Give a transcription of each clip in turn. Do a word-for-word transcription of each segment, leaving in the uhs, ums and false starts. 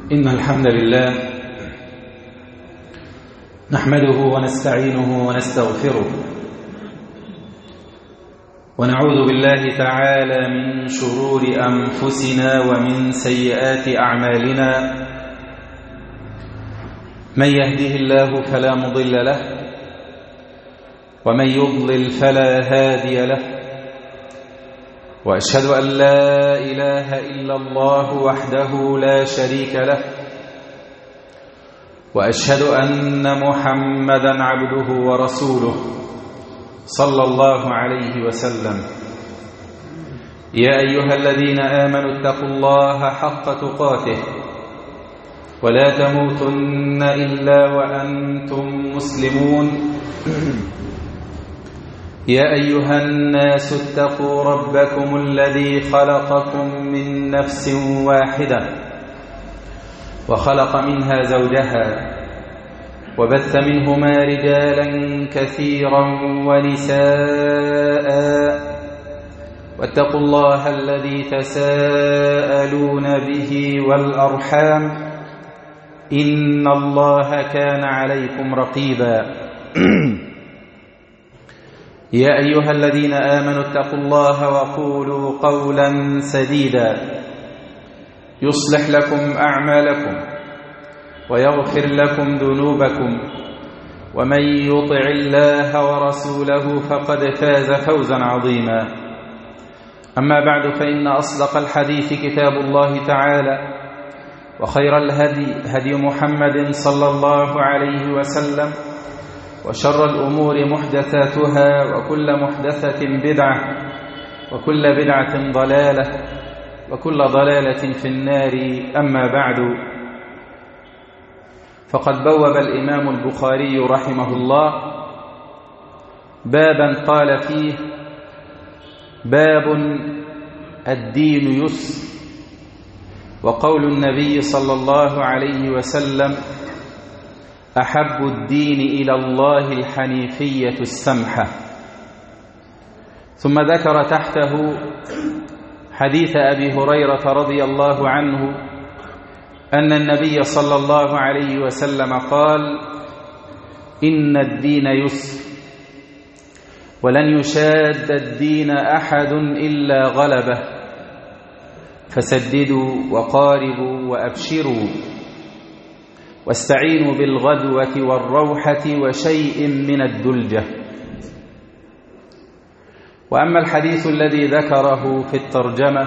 إن الحمد لله نحمده ونستعينه ونستغفره ونعوذ بالله تعالى من شرور أنفسنا ومن سيئات أعمالنا. من يهده الله فلا مضل له ومن يضلل فلا هادي له، وأشهد أن لا إله إلا الله وحده لا شريك له، وأشهد أن محمدا عبده ورسوله صلى الله عليه وسلم. يا أيها الذين آمنوا اتقوا الله حق تقاته ولا تموتن إلا وأنتم مسلمون. يا أيها الناس اتقوا ربكم الذي خلقكم من نفس واحدة وخلق منها زوجها وبث منهما رجالا كثيرا ونساء، واتقوا الله الذي تساءلون به والأرحام إن الله كان عليكم رقيبا. يا أيها الذين آمنوا اتقوا الله وقولوا قولا سديدا يصلح لكم أعمالكم ويغفر لكم ذنوبكم، ومن يطع الله ورسوله فقد فاز فوزا عظيما. أما بعد، فإن أصدق الحديث كتاب الله تعالى، وخير الهدي هدي محمد صلى الله عليه وسلم، وشر الأمور محدثاتها، وكل محدثة بدعة، وكل بدعة ضلالة، وكل ضلالة في النار. أما بعد، فقد بوب الإمام البخاري رحمه الله بابا قال فيه: باب الدين يسر. وقول النبي صلى الله عليه وسلم: أحب الدين إلى الله الحنيفية السمحة. ثم ذكر تحته حديث أبي هريرة رضي الله عنه أن النبي صلى الله عليه وسلم قال: إن الدين يسر، ولن يشاد الدين أحد إلا غلبه، فسددوا وقاربوا وأبشروا، واستعينوا بالغدوة والروحة وشيء من الدلجة. وأما الحديث الذي ذكره في الترجمة،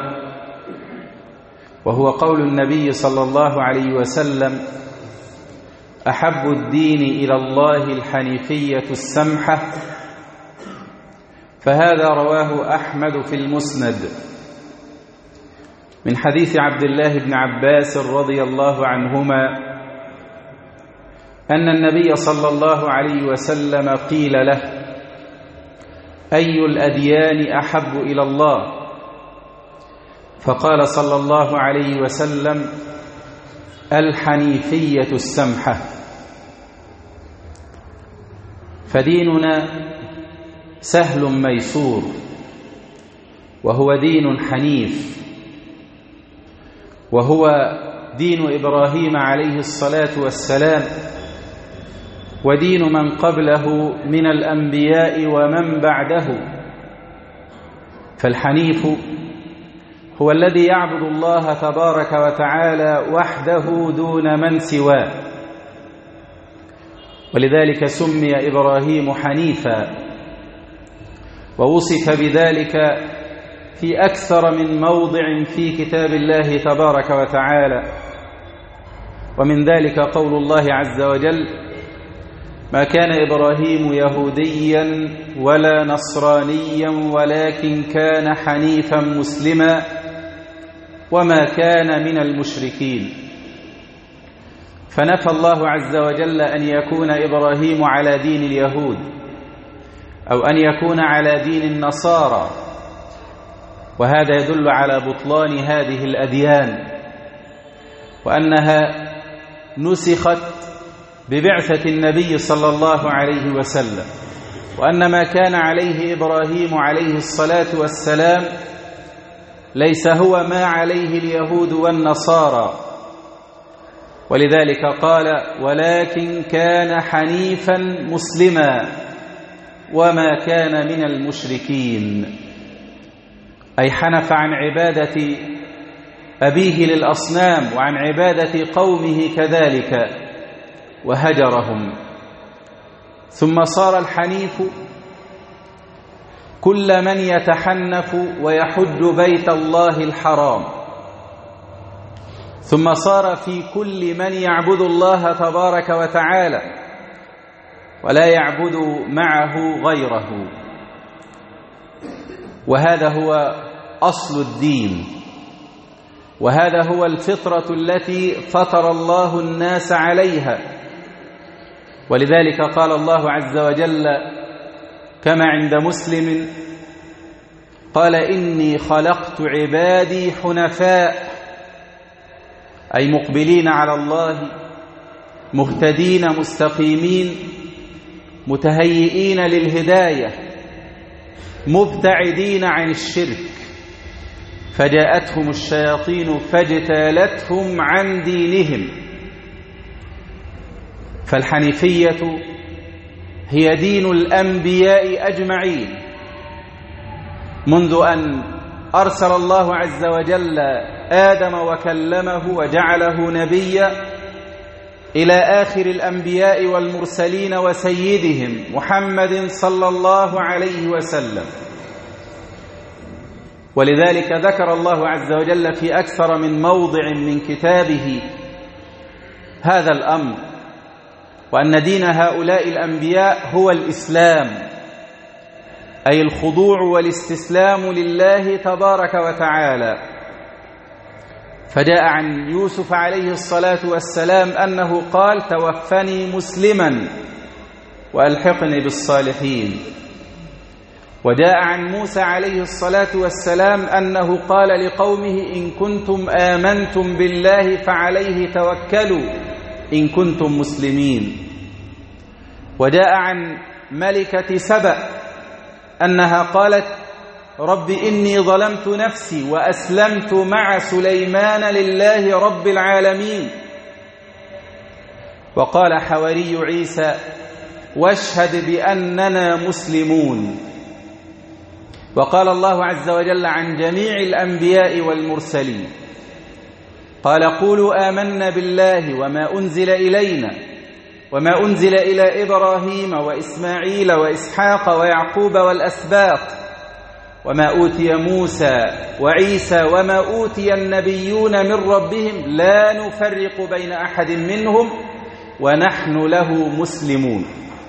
وهو قول النبي صلى الله عليه وسلم: أحب الدين إلى الله الحنيفية السمحة، فهذا رواه أحمد في المسند من حديث عبد الله بن عباس رضي الله عنهما أن النبي صلى الله عليه وسلم قيل له: أي الأديان أحب إلى الله؟ فقال صلى الله عليه وسلم: الحنيفية السمحة. فديننا سهل ميسور، وهو دين حنيف، وهو دين إبراهيم عليه الصلاة والسلام، ودين من قبله من الأنبياء ومن بعده. فالحنيف هو الذي يعبد الله تبارك وتعالى وحده دون من سواه، ولذلك سمي إبراهيم حنيفا، ووصف بذلك في أكثر من موضع في كتاب الله تبارك وتعالى. ومن ذلك قول الله عز وجل: ما كان إبراهيم يهوديا ولا نصرانيا ولكن كان حنيفا مسلما وما كان من المشركين. فنفى الله عز وجل أن يكون إبراهيم على دين اليهود أو أن يكون على دين النصارى، وهذا يدل على بطلان هذه الأديان، وأنها نسخت ببعثة النبي صلى الله عليه وسلم، وأن ما كان عليه إبراهيم عليه الصلاة والسلام ليس هو ما عليه اليهود والنصارى، ولذلك قال ولكن كان حنيفا مسلما وما كان من المشركين، أي حنف عن عبادة أبيه للأصنام وعن عبادة قومه كذلك وهجرهم. ثم صار الحنيف كل من يتحنف ويحج بيت الله الحرام، ثم صار في كل من يعبد الله تبارك وتعالى ولا يعبد معه غيره. وهذا هو أصل الدين، وهذا هو الفطرة التي فطر الله الناس عليها. ولذلك قال الله عز وجل كما عند مسلم قال إني خلقت عبادي حنفاء، أي مقبلين على الله مهتدين مستقيمين متهيئين للهداية مبتعدين عن الشرك، فجاءتهم الشياطين فاجتالتهم عن دينهم. فالحنيفية هي دين الأنبياء أجمعين، منذ أن أرسل الله عز وجل آدم وكلمه وجعله نبيا إلى آخر الأنبياء والمرسلين وسيدهم محمد صلى الله عليه وسلم. ولذلك ذكر الله عز وجل في أكثر من موضع من كتابه هذا الأمر، وأن دين هؤلاء الأنبياء هو الإسلام، أي الخضوع والاستسلام لله تبارك وتعالى. فجاء عن يوسف عليه الصلاة والسلام أنه قال توفني مسلما وألحقني بالصالحين. وجاء عن موسى عليه الصلاة والسلام أنه قال لقومه إن كنتم آمنتم بالله فعليه توكلوا إن كنتم مسلمين. وجاء عن ملكة سبأ أنها قالت رب إني ظلمت نفسي وأسلمت مع سليمان لله رب العالمين. وقال حواري عيسى واشهد بأننا مسلمون. وقال الله عز وجل عن جميع الأنبياء والمرسلين قال قولوا آمنا بالله وما أنزل إلينا وما أنزل إلى إبراهيم وإسماعيل وإسحاق ويعقوب والأسباط وما أوتي موسى وعيسى وما أوتي النبيون من ربهم لا نفرق بين أحد منهم ونحن له مسلمون.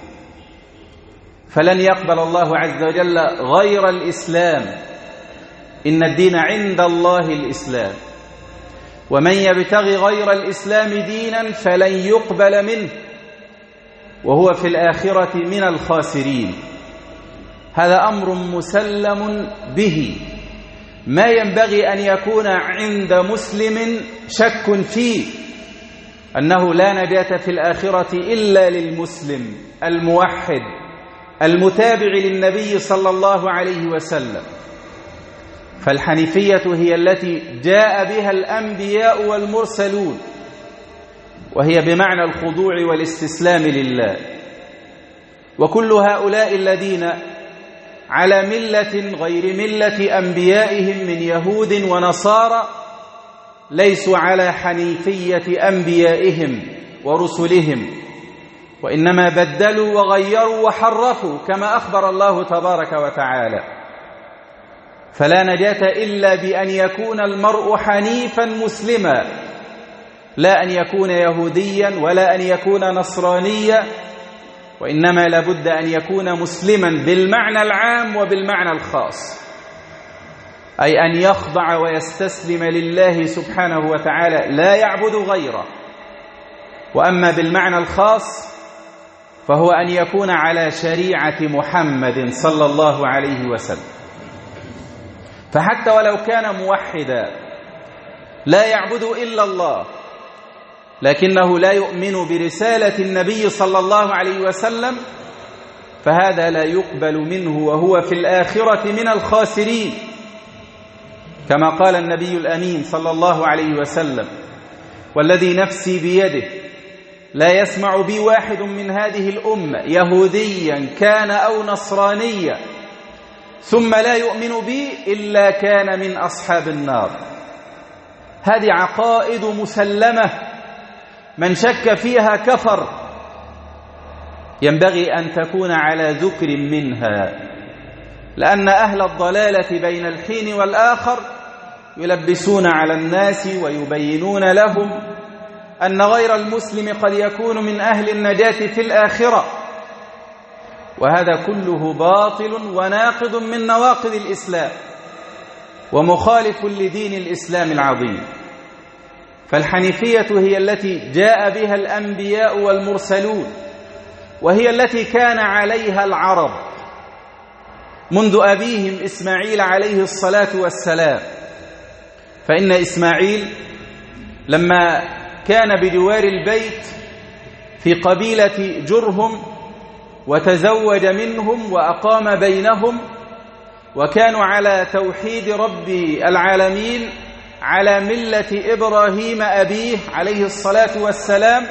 فلن يقبل الله عز وجل غير الإسلام، إن الدين عند الله الإسلام، ومن يبتغي غير الإسلام دينا فلن يقبل منه وهو في الآخرة من الخاسرين. هذا أمر مسلم به، ما ينبغي أن يكون عند مسلم شك فيه، أنه لا نجاة في الآخرة إلا للمسلم الموحد المتابع للنبي صلى الله عليه وسلم. فالحنيفية هي التي جاء بها الأنبياء والمرسلون، وهي بمعنى الخضوع والاستسلام لله. وكل هؤلاء الذين على ملة غير ملة أنبيائهم من يهود ونصارى ليسوا على حنيفية أنبيائهم ورسلهم، وإنما بدلوا وغيروا وحرفوا كما أخبر الله تبارك وتعالى. فلا نجاة إلا بأن يكون المرء حنيفا مسلما، لا أن يكون يهوديا ولا أن يكون نصرانيا، وإنما لابد أن يكون مسلما بالمعنى العام وبالمعنى الخاص، أي أن يخضع ويستسلم لله سبحانه وتعالى لا يعبد غيره. وأما بالمعنى الخاص فهو أن يكون على شريعة محمد صلى الله عليه وسلم. فحتى ولو كان موحدا لا يعبد إلا الله، لكنه لا يؤمن برسالة النبي صلى الله عليه وسلم، فهذا لا يقبل منه وهو في الآخرة من الخاسرين، كما قال النبي الأمين صلى الله عليه وسلم والذي نفسي بيده لا يسمع بي واحد من هذه الأمة يهوديا كان أو نصرانيا ثم لا يؤمن بي إلا كان من أصحاب النار. هذه عقائد مسلمة، من شك فيها كفر. ينبغي أن تكون على ذكر منها، لأن أهل الضلالة بين الحين والآخر يلبسون على الناس ويبينون لهم أن غير المسلم قد يكون من أهل النجاة في الآخرة، وهذا كله باطل وناقض من نواقض الإسلام ومخالف لدين الإسلام العظيم. فالحنيفية هي التي جاء بها الأنبياء والمرسلون، وهي التي كان عليها العرب منذ أبيهم إسماعيل عليه الصلاة والسلام. فإن إسماعيل لما كان بجوار البيت في قبيلة جرهم وتزوج منهم وأقام بينهم، وكانوا على توحيد رب العالمين على ملة إبراهيم أبيه عليه الصلاة والسلام،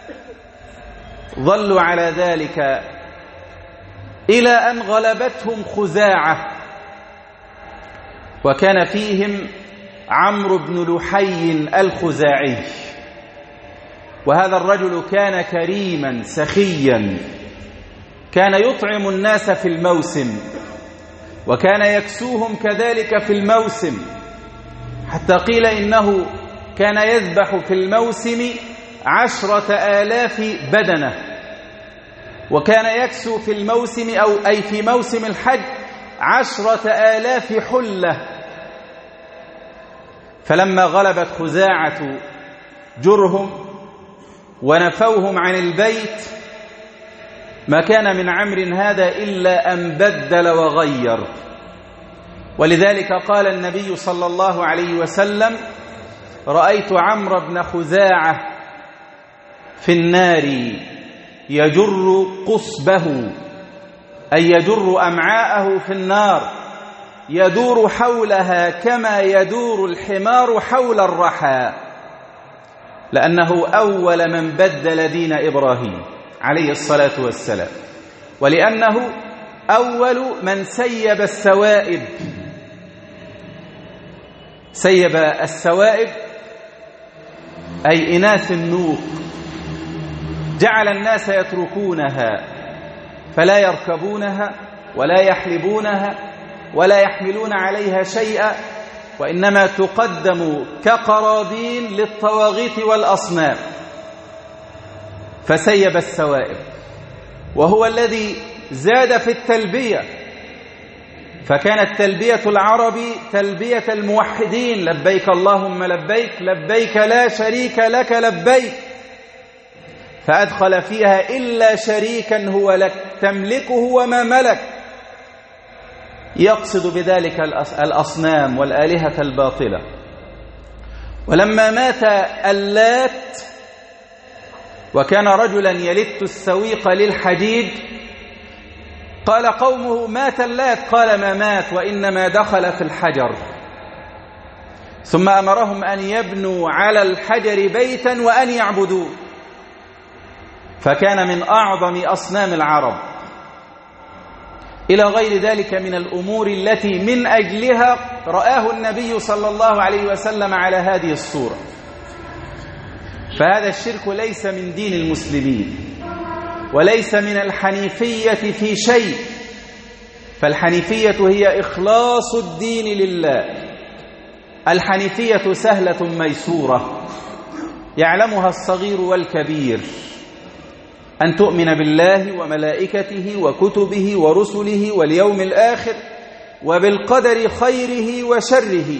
ظلوا على ذلك إلى أن غلبتهم خزاعة، وكان فيهم عمرو بن لحي الخزاعي. وهذا الرجل كان كريما سخيا، كان يطعم الناس في الموسم وكان يكسوهم كذلك في الموسم، حتى قيل إنه كان يذبح في الموسم عشرة آلاف بدنة، وكان يكسو في الموسم أو أي في موسم الحج عشرة آلاف حلة. فلما غلبت خزاعة جرهم ونفوهم عن البيت ما كان من عمرو هذا إلا أن بدل وغير. ولذلك قال النبي صلى الله عليه وسلم: رأيت عمرو بن خزاعة في النار يجر قصبه، أي يجر أمعاءه في النار، يدور حولها كما يدور الحمار حول الرحى، لأنه أول من بدل دين إبراهيم عليه الصلاة والسلام، ولأنه أول من سيب السوائب. سيب السوائب أي إناث النوق، جعل الناس يتركونها فلا يركبونها ولا يحلبونها ولا يحملون عليها شيئا، وإنما تقدم كقرابين للطواغيت والأصنام. فسيب السوائب، وهو الذي زاد في التلبية، فكانت تلبية العرب تلبية الموحدين: لبيك اللهم لبيك، لبيك لا شريك لك لبيك. فأدخل فيها إلا شريكا هو لك تملكه وما ملك، يقصد بذلك الأصنام والآلهة الباطلة. ولما مات اللات وكان رجلا يلت السويق للحديد، قال قومه: مات اللات. قال: ما مات، وإنما دخل في الحجر. ثم أمرهم أن يبنوا على الحجر بيتا وأن يعبدوه، فكان من أعظم أصنام العرب، إلى غير ذلك من الأمور التي من أجلها رآه النبي صلى الله عليه وسلم على هذه الصورة. فهذا الشرك ليس من دين المسلمين وليس من الحنيفية في شيء، فالحنيفية هي إخلاص الدين لله. الحنيفية سهلة ميسورة يعلمها الصغير والكبير: أن تؤمن بالله وملائكته وكتبه ورسله واليوم الآخر وبالقدر خيره وشره.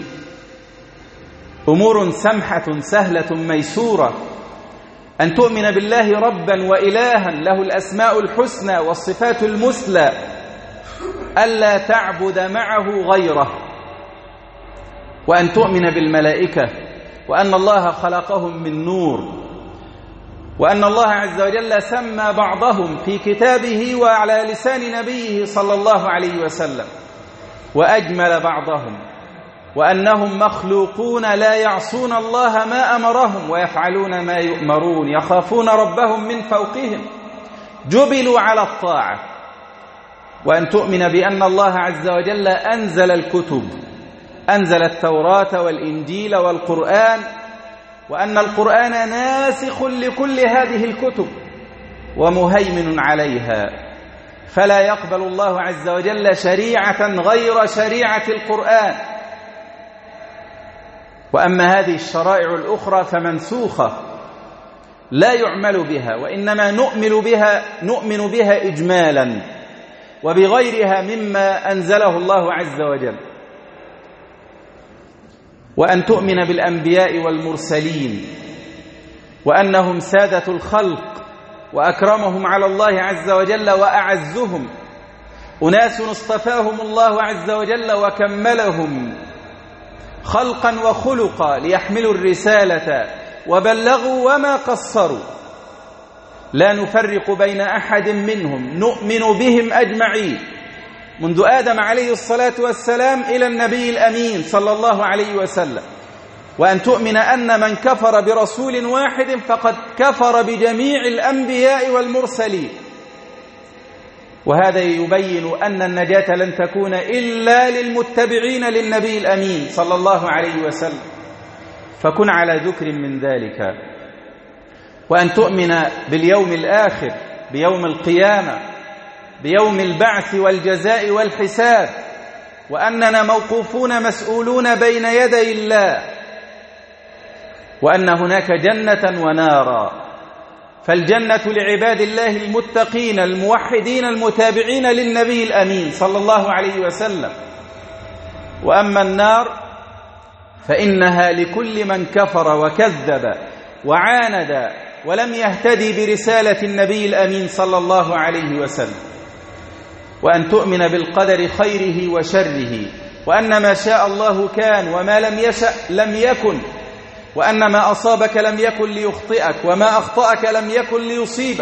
أمور سمحة سهلة ميسورة. أن تؤمن بالله ربا وإلها له الأسماء الحسنى والصفات المثلى، ألا تعبد معه غيره. وأن تؤمن بالملائكة وأن الله خلقهم من نور، وأن الله عز وجل سمى بعضهم في كتابه وعلى لسان نبيه صلى الله عليه وسلم، وأجمل بعضهم وأنهم مخلوقون لا يعصون الله ما أمرهم ويفعلون ما يؤمرون، يخافون ربهم من فوقهم، جبلوا على الطاعة. وأن تؤمن بأن الله عز وجل أنزل الكتب، أنزل التوراة والإنجيل والقرآن، وأن القرآن ناسخ لكل هذه الكتب ومهيمن عليها، فلا يقبل الله عز وجل شريعة غير شريعة القرآن. وأما هذه الشرائع الأخرى فمنسوخة لا يعمل بها، وإنما نؤمن بها نؤمن بها إجمالا وبغيرها مما أنزله الله عز وجل. وأن تؤمن بالأنبياء والمرسلين وأنهم سادة الخلق وأكرمهم على الله عز وجل وأعزهم، أناس اصطفاهم الله عز وجل وكملهم خلقا وخلقا ليحملوا الرسالة وبلغوا وما قصروا، لا نفرق بين أحد منهم، نؤمن بهم أجمعين منذ آدم عليه الصلاة والسلام إلى النبي الأمين صلى الله عليه وسلم. وأن تؤمن أن من كفر برسول واحد فقد كفر بجميع الأنبياء والمرسلين. وهذا يبين أن النجاة لن تكون إلا للمتبعين للنبي الأمين صلى الله عليه وسلم، فكن على ذكر من ذلك. وأن تؤمن باليوم الآخر، بيوم القيامة، بيوم البعث والجزاء والحساب، وأننا موقوفون مسؤولون بين يدي الله، وأن هناك جنة ونارا، فالجنة لعباد الله المتقين الموحدين المتابعين للنبي الأمين صلى الله عليه وسلم، وأما النار فإنها لكل من كفر وكذب وعاند ولم يهتدي برسالة النبي الأمين صلى الله عليه وسلم. وأن تؤمن بالقدر خيره وشره، وأن ما شاء الله كان وما لم يشأ لم يكن، وأن ما أصابك لم يكن ليخطئك وما أخطأك لم يكن ليصيبك.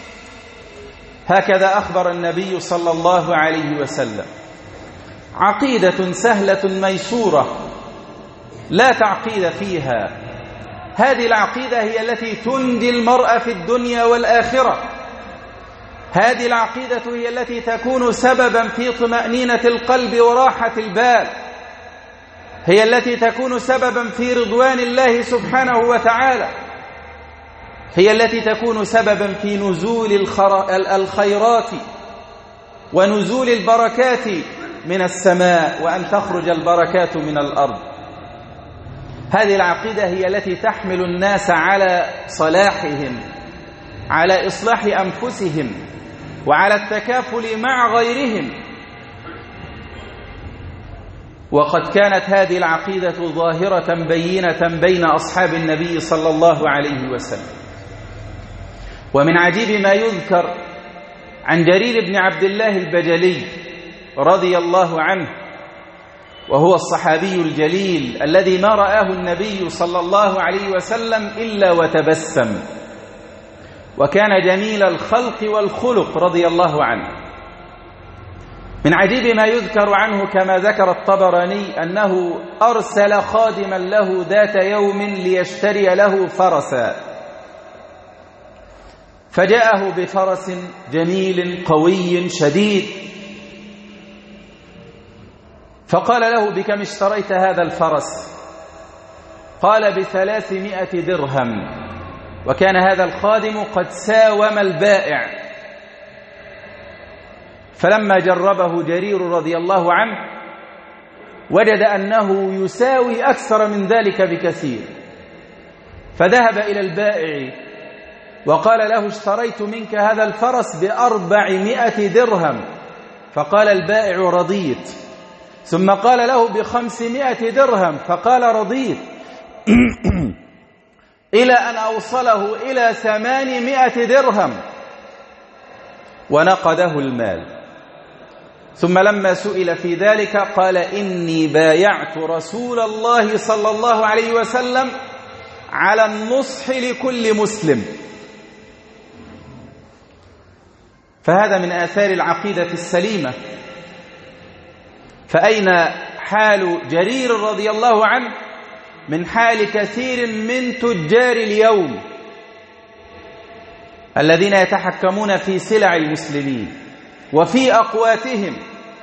هكذا أخبر النبي صلى الله عليه وسلم. عقيدة سهلة ميسورة لا تعقيد فيها، هذه العقيدة هي التي تنجي المرء في الدنيا والآخرة، هذه العقيدة هي التي تكون سببا في طمأنينة القلب وراحة البال، هي التي تكون سببا في رضوان الله سبحانه وتعالى، هي التي تكون سببا في نزول الخيرات ونزول البركات من السماء، وأن تخرج البركات من الأرض. هذه العقيدة هي التي تحمل الناس على صلاحهم، على إصلاح أنفسهم، وعلى التكافل مع غيرهم. وقد كانت هذه العقيدة ظاهرة بينة بين أصحاب النبي صلى الله عليه وسلم. ومن عجيب ما يذكر عن جرير بن عبد الله البجلي رضي الله عنه، وهو الصحابي الجليل الذي ما رآه النبي صلى الله عليه وسلم إلا وتبسم، وكان جميل الخلق والخلق رضي الله عنه. من عجيب ما يذكر عنه كما ذكر الطبراني أنه أرسل خادما له ذات يوم ليشتري له فرسا، فجاءه بفرس جميل قوي شديد، فقال له: بكم اشتريت هذا الفرس؟ قال: بثلاثمائة درهم. وكان هذا الخادم قد ساوم البائع، فلما جربه جرير رضي الله عنه وجد أنه يساوي أكثر من ذلك بكثير، فذهب إلى البائع وقال له: اشتريت منك هذا الفرس بأربعمائة درهم. فقال البائع: رضيت. ثم قال له: بخمسمائة درهم. فقال: رضيت. إلى أن أوصله إلى ثمانمائة درهم ونقده المال. ثم لما سئل في ذلك قال: إني بايعت رسول الله صلى الله عليه وسلم على النصح لكل مسلم. فهذا من آثار العقيدة السليمة. فأين حال جرير رضي الله عنه من حال كثير من تجار اليوم الذين يتحكمون في سلع المسلمين وفي أقواتهم،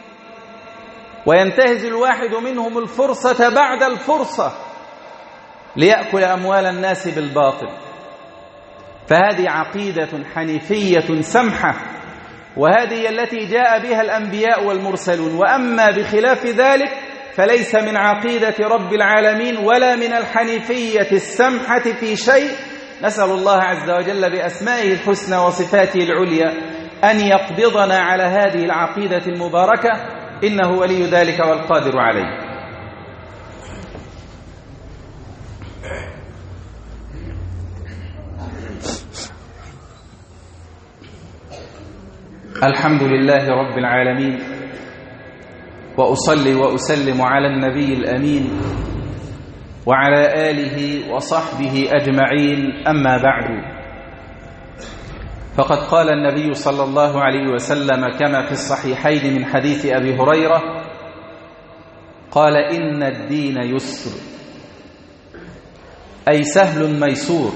وينتهز الواحد منهم الفرصة بعد الفرصة ليأكل أموال الناس بالباطل. فهذه عقيدة حنيفية سمحة، وهذه التي جاء بها الأنبياء والمرسلون. وأما بخلاف ذلك فليس من عقيدة رب العالمين ولا من الحنيفية السمحة في شيء. نسأل الله عز وجل بأسمائه الحسنى وصفاته العليا أن يقبضنا على هذه العقيدة المباركة، إنه ولي ذلك والقادر عليه. الحمد لله رب العالمين، وأصلي وأسلم على النبي الأمين وعلى آله وصحبه أجمعين، أما بعد. فقد قال النبي صلى الله عليه وسلم كما في الصحيحين من حديث أبي هريرة قال: إن الدين يسر، أي سهل ميسور،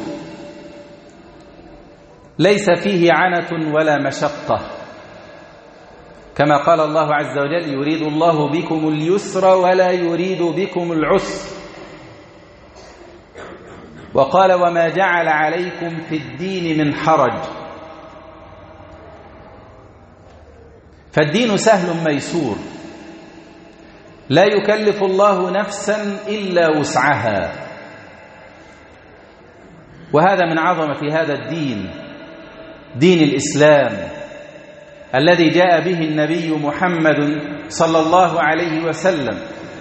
ليس فيه عنة ولا مشقة، كما قال الله عز وجل: يريد الله بكم اليسر ولا يريد بكم العسر. وقال: وما جعل عليكم في الدين من حرج. فالدين سهل ميسور، لا يكلف الله نفسا إلا وسعها. وهذا من عظمة هذا الدين، دين الإسلام الذي جاء به النبي محمد صلى الله عليه وسلم.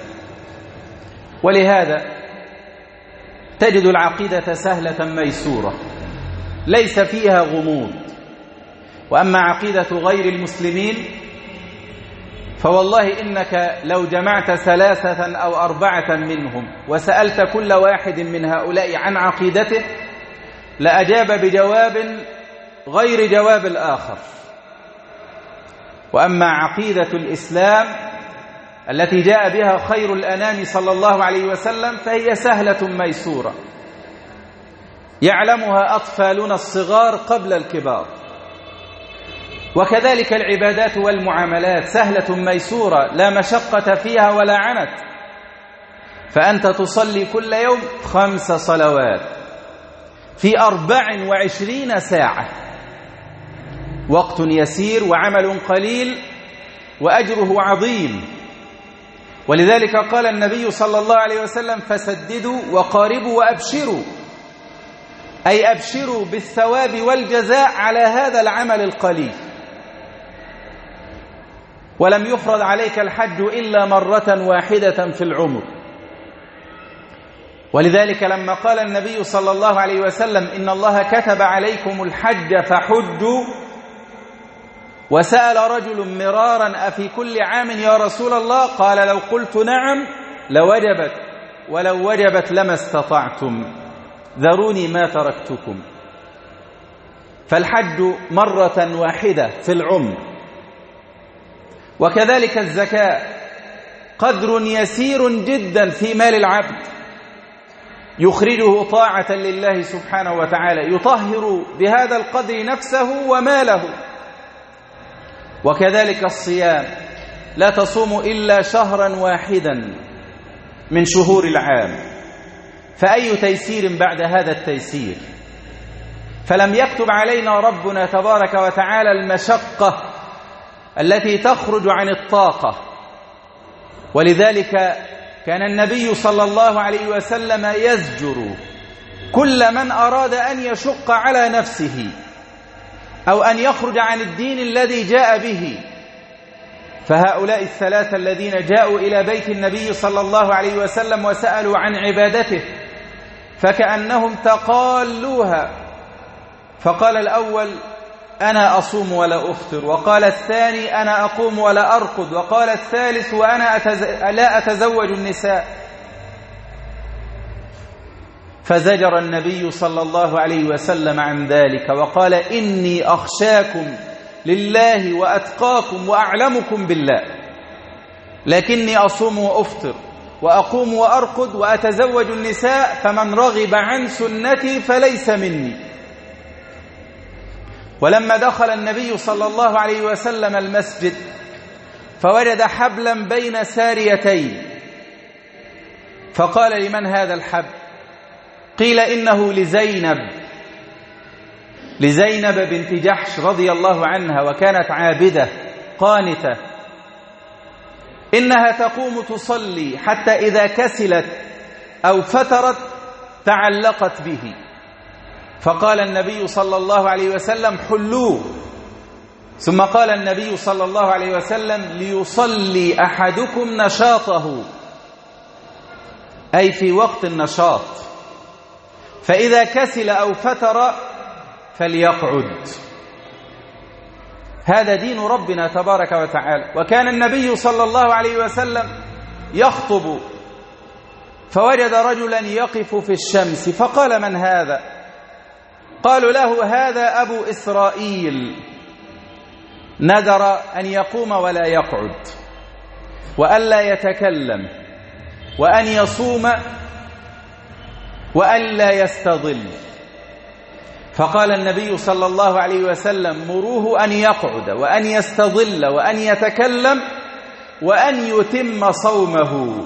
ولهذا تجد العقيدة سهلة ميسورة ليس فيها غموض. وأما عقيدة غير المسلمين فوالله إنك لو جمعت ثلاثة أو أربعة منهم وسألت كل واحد من هؤلاء عن عقيدته لأجاب بجواب غير جواب الآخر. وأما عقيدة الإسلام التي جاء بها خير الأنام صلى الله عليه وسلم فهي سهلة ميسورة، يعلمها أطفالنا الصغار قبل الكبار. وكذلك العبادات والمعاملات سهلة ميسورة، لا مشقة فيها ولا عنت. فأنت تصلي كل يوم خمس صلوات في أربع وعشرين ساعة، وقت يسير وعمل قليل وأجره عظيم. ولذلك قال النبي صلى الله عليه وسلم: فسددوا وقاربوا وأبشروا، أي أبشروا بالثواب والجزاء على هذا العمل القليل. ولم يفرض عليك الحج إلا مرة واحدة في العمر. ولذلك لما قال النبي صلى الله عليه وسلم: إن الله كتب عليكم الحج فحجوا، وسأل رجل مرارا: أفي كل عام يا رسول الله؟ قال: لو قلت نعم لوجبت، ولو وجبت لما استطعتم، ذروني ما تركتكم. فالحج مرة واحدة في العمر. وكذلك الزكاة قدر يسير جدا في مال العبد يخرجه طاعة لله سبحانه وتعالى، يطهر بهذا القدر نفسه وماله. وكذلك الصيام، لا تصوم إلا شهرا واحدا من شهور العام، فأي تيسير بعد هذا التيسير؟ فلم يكتب علينا ربنا تبارك وتعالى المشقة التي تخرج عن الطاقة. ولذلك كان النبي صلى الله عليه وسلم يزجر كل من أراد أن يشق على نفسه أو أن يخرج عن الدين الذي جاء به. فهؤلاء الثلاثة الذين جاءوا إلى بيت النبي صلى الله عليه وسلم وسألوا عن عبادته فكأنهم تقالوها. فقال الأول: أنا أصوم ولا أفطر، وقال الثاني: أنا أقوم ولا أرقد، وقال الثالث: وأنا أتز... لا أتزوج النساء. فزجر النبي صلى الله عليه وسلم عن ذلك وقال: إني أخشاكم لله وأتقاكم وأعلمكم بالله. لكني أصوم وأفطر وأقوم وأرقد وأتزوج النساء، فمن رغب عن سنتي فليس مني. ولما دخل النبي صلى الله عليه وسلم المسجد فوجد حبلا بين ساريتين، فقال: لمن هذا الحبل؟ قيل: إنه لزينب لزينب بنت جحش رضي الله عنها، وكانت عابدة قانتة، إنها تقوم تصلي حتى إذا كسلت أو فترت تعلقت به. فقال النبي صلى الله عليه وسلم: حلوه. ثم قال النبي صلى الله عليه وسلم: ليصلي أحدكم نشاطه، أي في وقت النشاط، فإذا كسل أو فتر فليقعد. هذا دين ربنا تبارك وتعالى. وكان النبي صلى الله عليه وسلم يخطب فوجد رجلا يقف في الشمس، فقال: من هذا؟ قالوا له: هذا أبو إسرائيل، نذر أن يقوم ولا يقعد، وأن لا يتكلم، وأن يصوم، وأن لا يستظل. فقال النبي صلى الله عليه وسلم: مروه أن يقعد وأن يستظل وأن يتكلم وأن يتم صومه.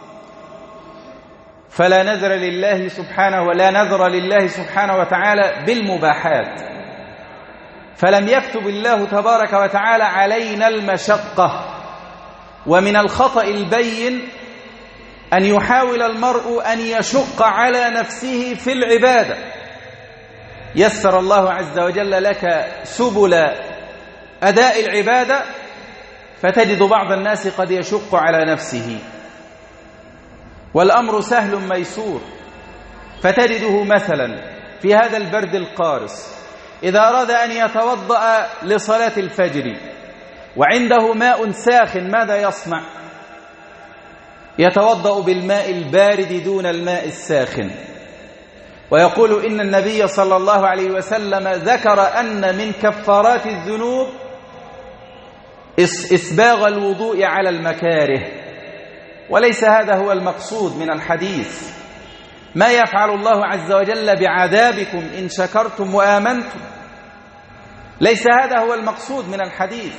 فلا نذر لله سبحانه ولا نذر لله سبحانه وتعالى بالمباحات، فلم يكتب الله تبارك وتعالى علينا المشقة. ومن الخطأ البين أن يحاول المرء أن يشق على نفسه في العبادة. يسر الله عز وجل لك سبل أداء العبادة، فتجد بعض الناس قد يشق على نفسه، والأمر سهل ميسور. فتجده مثلا في هذا البرد القارس إذا أراد أن يتوضأ لصلاة الفجر وعنده ماء ساخن، ماذا يصنع؟ يتوضأ بالماء البارد دون الماء الساخن. ويقول إن النبي صلى الله عليه وسلم ذكر أن من كفارات الذنوب إسباغ الوضوء على المكاره، وليس هذا هو المقصود من الحديث. ما يفعل الله عز وجل بعذابكم إن شكرتم وآمنتم، ليس هذا هو المقصود من الحديث.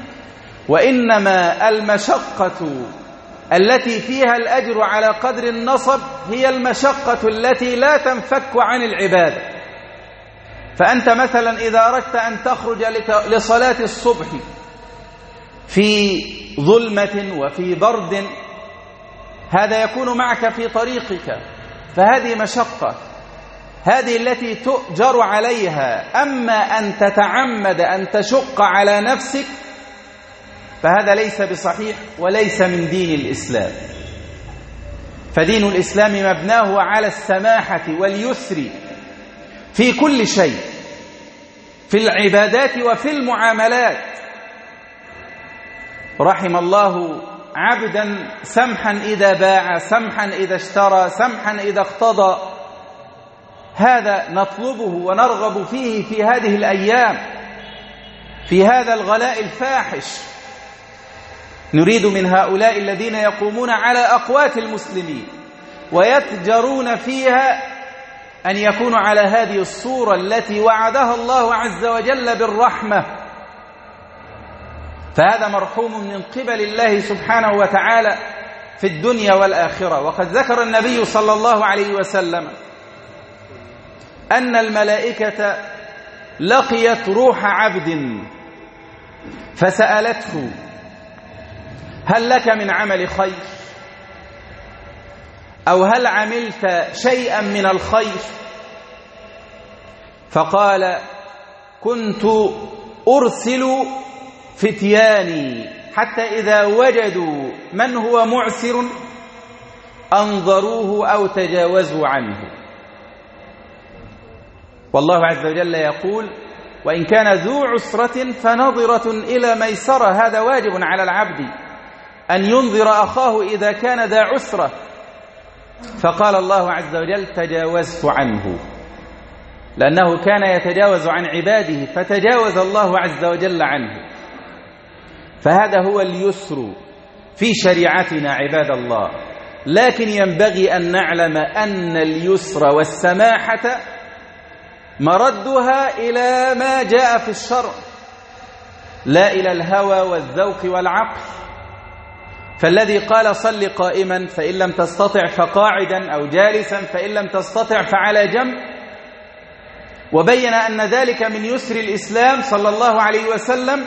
وإنما المشقة التي فيها الأجر على قدر النصب هي المشقة التي لا تنفك عن العبادة. فأنت مثلا إذا أردت أن تخرج لصلاة الصبح في ظلمة وفي برد، هذا يكون معك في طريقك، فهذه مشقة، هذه التي تؤجر عليها. أما أن تتعمد أن تشق على نفسك فهذا ليس بصحيح وليس من دين الإسلام. فدين الإسلام مبناه على السماحة واليسر في كل شيء، في العبادات وفي المعاملات. رحم الله عبدا سمحا إذا باع، سمحا إذا اشترى، سمحا إذا اقتضى. هذا نطلبه ونرغب فيه في هذه الأيام، في هذا الغلاء الفاحش. نريد من هؤلاء الذين يقومون على أقوات المسلمين ويتجرون فيها أن يكونوا على هذه الصورة التي وعدها الله عز وجل بالرحمة. فهذا مرحوم من قبل الله سبحانه وتعالى في الدنيا والآخرة. وقد ذكر النبي صلى الله عليه وسلم أن الملائكة لقيت روح عبد فسألته: هل لك من عمل خير؟ أو هل عملت شيئا من الخير؟ فقال: كنت أرسل فتياني حتى إذا وجدوا من هو معسر أنظروه أو تجاوزوا عنه. والله عز وجل يقول: وإن كان ذو عسرة فنظرة إلى ميسرة. هذا واجب على العبد أن ينظر أخاه إذا كان ذا عسرة. فقال الله عز وجل: تجاوزت عنه، لأنه كان يتجاوز عن عباده فتجاوز الله عز وجل عنه. فهذا هو اليسر في شريعتنا عباد الله، لكن ينبغي أن نعلم أن اليسر والسماحة مردها إلى ما جاء في الشرع، لا إلى الهوى والذوق والعقل. فالذي قال صل قائما فإن لم تستطع فقاعدا، أو جالسا فإن لم تستطع فعلى جنب، وبين أن ذلك من يسر الإسلام صلى الله عليه وسلم،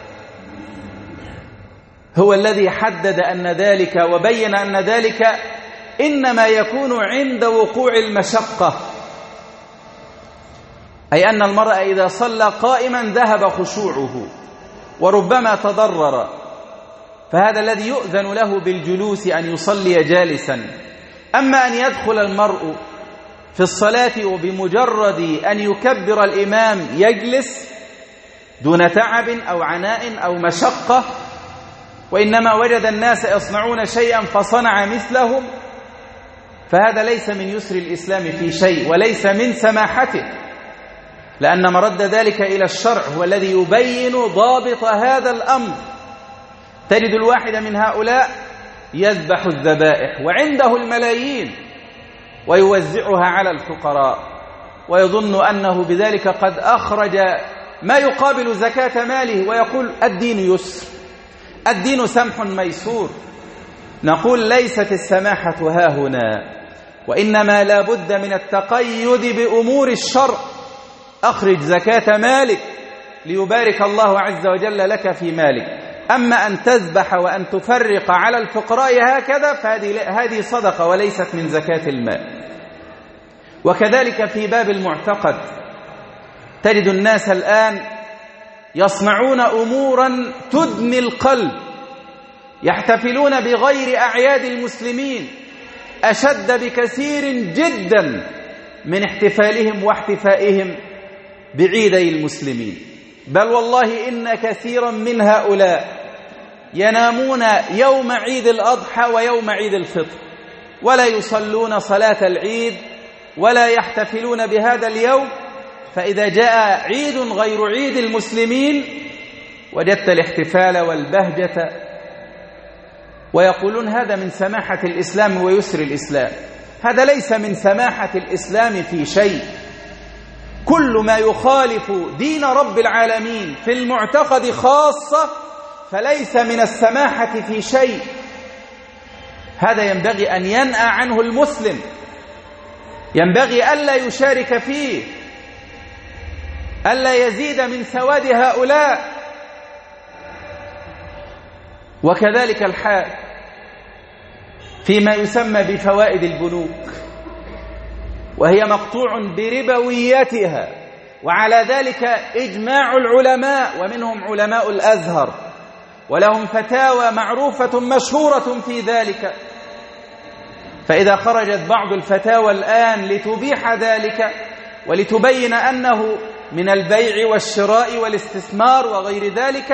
هو الذي حدد أن ذلك وبين أن ذلك إنما يكون عند وقوع المشقة، أي أن المرء إذا صلى قائما ذهب خشوعه وربما تضرر، فهذا الذي يؤذن له بالجلوس أن يصلي جالسا. أما أن يدخل المرء في الصلاة وبمجرد أن يكبر الإمام يجلس دون تعب أو عناء أو مشقة، وإنما وجد الناس يصنعون شيئا فصنع مثلهم، فهذا ليس من يسر الإسلام في شيء وليس من سماحته، لأن مرد ذلك إلى الشرع هو الذي يبين ضابط هذا الأمر. تجد الواحد من هؤلاء يذبح الذبائح وعنده الملايين ويوزعها على الفقراء، ويظن أنه بذلك قد أخرج ما يقابل زكاة ماله، ويقول الدين يسر، الدين سمح ميسور. نقول ليست السماحة ها هنا، وإنما لا بد من التقيد بأمور الشرع. أخرج زكاة مالك ليبارك الله عز وجل لك في مالك. أما أن تذبح وأن تفرق على الفقراء هكذا فهذه صدقة وليست من زكاة المال. وكذلك في باب المعتقد تجد الناس الآن يصنعون أمورا تدمي القلب، يحتفلون بغير أعياد المسلمين أشد بكثير جدا من احتفالهم واحتفائهم بعيدي المسلمين. بل والله إن كثيرا من هؤلاء ينامون يوم عيد الأضحى ويوم عيد الفطر، ولا يصلون صلاة العيد ولا يحتفلون بهذا اليوم. فإذا جاء عيد غير عيد المسلمين وجدت الاحتفال والبهجة، ويقولون هذا من سماحة الإسلام ويسر الإسلام. هذا ليس من سماحة الإسلام في شيء. كل ما يخالف دين رب العالمين في المعتقد خاصة فليس من السماحة في شيء. هذا ينبغي أن ينأى عنه المسلم، ينبغي ألا يشارك فيه، ألا يزيد من سواد هؤلاء. وكذلك الحال فيما يسمى بفوائد البنوك، وهي مقطوع بربويتها، وعلى ذلك إجماع العلماء، ومنهم علماء الأزهر، ولهم فتاوى معروفة مشهورة في ذلك. فإذا خرجت بعض الفتاوى الآن لتبيح ذلك ولتبين أنه من البيع والشراء والاستثمار وغير ذلك،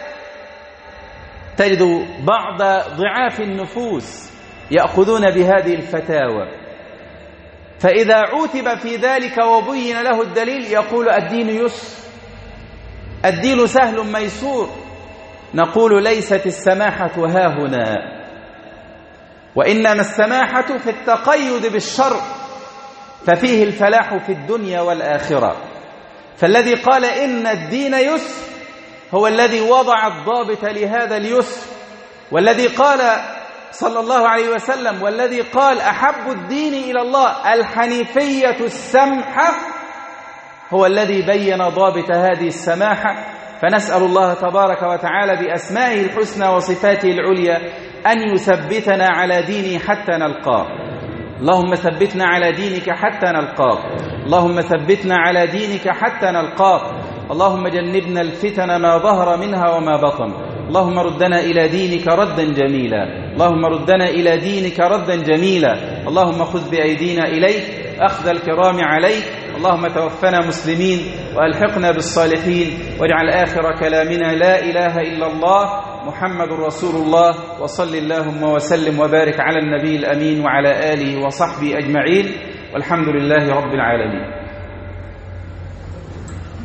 تجد بعض ضعاف النفوس يأخذون بهذه الفتاوى، فإذا عوتب في ذلك وبين له الدليل يقول الدين يسر، الدين سهل ميسور. نقول ليست السماحة ها هنا، وإنما السماحة في التقيد بالشرع، ففيه الفلاح في الدنيا والآخرة. فالذي قال إن الدين يسر هو الذي وضع الضابط لهذا اليسر، والذي قال صلى الله عليه وسلم والذي قال أحب الدين إلى الله الحنيفية السمحة هو الذي بين ضابط هذه السماحة. فنسأل الله تبارك وتعالى بأسمائه الحسنى وصفاته العليا أن يثبتنا على دينه حتى نلقاه. اللهم ثبتنا على دينك حتى نلقاك، اللهم ثبتنا على دينك حتى نلقاك. اللهم جنبنا الفتن ما ظهر منها وما بطن. اللهم ردنا إلى دينك ردا جميلا، اللهم ردنا إلى دينك ردا جميلا. اللهم خذ بأيدينا إليك أخذ الكرام عليك. اللهم توفنا مسلمين وألحقنا بالصالحين، واجعل آخر كلامنا لا إله إلا الله محمد رسول الله. وصل اللهم وسلم وبارك على النبي الأمين وعلى آله وصحبه أجمعين، والحمد لله رب العالمين.